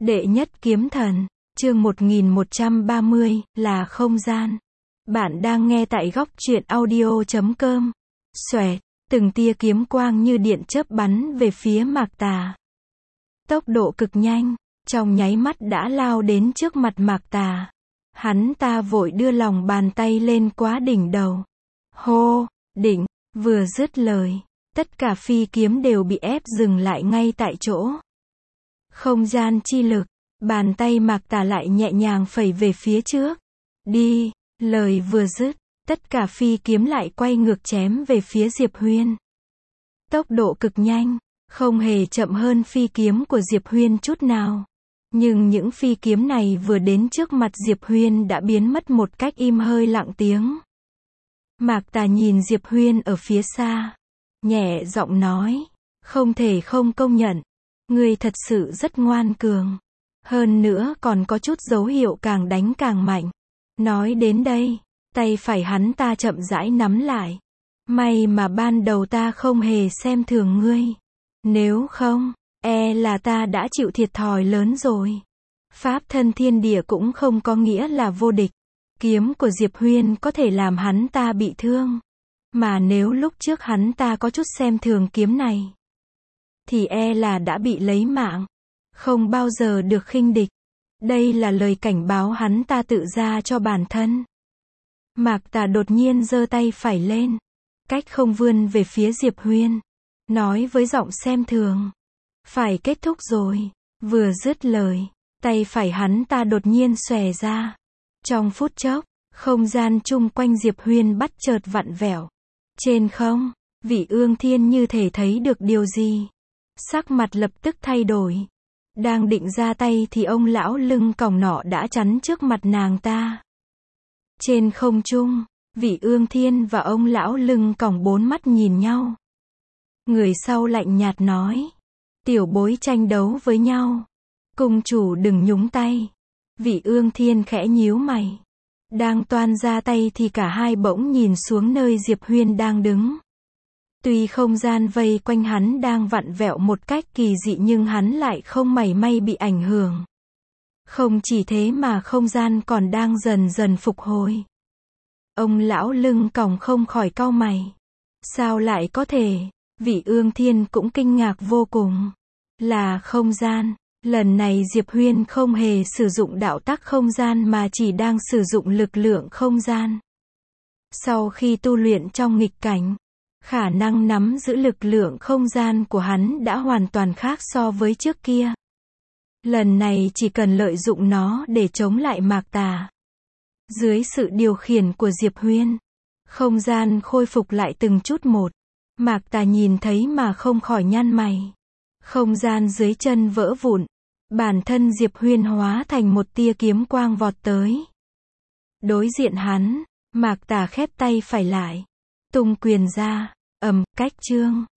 Đệ nhất kiếm thần, chương 1130, là không gian. Bạn đang nghe tại góc truyện audio.com. Xoẹt, từng tia kiếm quang như điện chớp bắn về phía Mạc Tà. Tốc độ cực nhanh, trong nháy mắt đã lao đến trước mặt Mạc Tà. Hắn ta vội đưa lòng bàn tay lên quá đỉnh đầu. Hô, đỉnh, vừa dứt lời, tất cả phi kiếm đều bị ép dừng lại ngay tại chỗ. Không gian chi lực, bàn tay Mạc Tà lại nhẹ nhàng phẩy về phía trước. Đi, lời vừa dứt, tất cả phi kiếm lại quay ngược chém về phía Diệp Huyên. Tốc độ cực nhanh, không hề chậm hơn phi kiếm của Diệp Huyên chút nào. Nhưng những phi kiếm này vừa đến trước mặt Diệp Huyên đã biến mất một cách im hơi lặng tiếng. Mạc Tà nhìn Diệp Huyên ở phía xa, nhẹ giọng nói, không thể không công nhận, ngươi thật sự rất ngoan cường. Hơn nữa còn có chút dấu hiệu càng đánh càng mạnh. Nói đến đây, tay phải hắn ta chậm rãi nắm lại. May mà ban đầu ta không hề xem thường ngươi. Nếu không, e là ta đã chịu thiệt thòi lớn rồi. Pháp thân thiên địa cũng không có nghĩa là vô địch. Kiếm của Diệp Huyên có thể làm hắn ta bị thương. Mà nếu lúc trước hắn ta có chút xem thường kiếm này, thì e là đã bị lấy mạng. Không bao giờ được khinh địch. Đây là lời cảnh báo hắn ta tự ra cho bản thân. Mạc Tà đột nhiên giơ tay phải lên, cách không vươn về phía Diệp Huyên, nói với giọng xem thường, phải kết thúc rồi. Vừa dứt lời, tay phải hắn ta đột nhiên xòe ra. Trong phút chốc, không gian chung quanh Diệp Huyên bắt chợt vặn vẹo. Trên không, Vị Ương Thiên như thể thấy được điều gì, sắc mặt lập tức thay đổi. Đang định ra tay thì ông lão lưng còng nọ đã chắn trước mặt nàng ta. Trên không trung, Vị Ương Thiên và ông lão lưng còng bốn mắt nhìn nhau. Người sau lạnh nhạt nói, tiểu bối tranh đấu với nhau, cung chủ đừng nhúng tay. Vị Ương Thiên khẽ nhíu mày, đang toan ra tay thì cả hai bỗng nhìn xuống nơi Diệp Huyên đang đứng. Tuy không gian vây quanh hắn đang vặn vẹo một cách kỳ dị nhưng hắn lại không mảy may bị ảnh hưởng. Không chỉ thế mà không gian còn đang dần dần phục hồi. Ông lão lưng còng không khỏi cau mày. Sao lại có thể? Vị Ương Thiên cũng kinh ngạc vô cùng. Là không gian. Lần này Diệp Huyên không hề sử dụng đạo tắc không gian mà chỉ đang sử dụng lực lượng không gian. Sau khi tu luyện trong nghịch cảnh, khả năng nắm giữ lực lượng không gian của hắn đã hoàn toàn khác so với trước kia. Lần này chỉ cần lợi dụng nó để chống lại Mạc Tà. Dưới sự điều khiển của Diệp Huyên, không gian khôi phục lại từng chút một. Mạc Tà nhìn thấy mà không khỏi nhăn mày. Không gian dưới chân vỡ vụn. Bản thân Diệp Huyên hóa thành một tia kiếm quang vọt tới. Đối diện hắn, Mạc Tà khép tay phải lại, tung quyền ra, cách chương.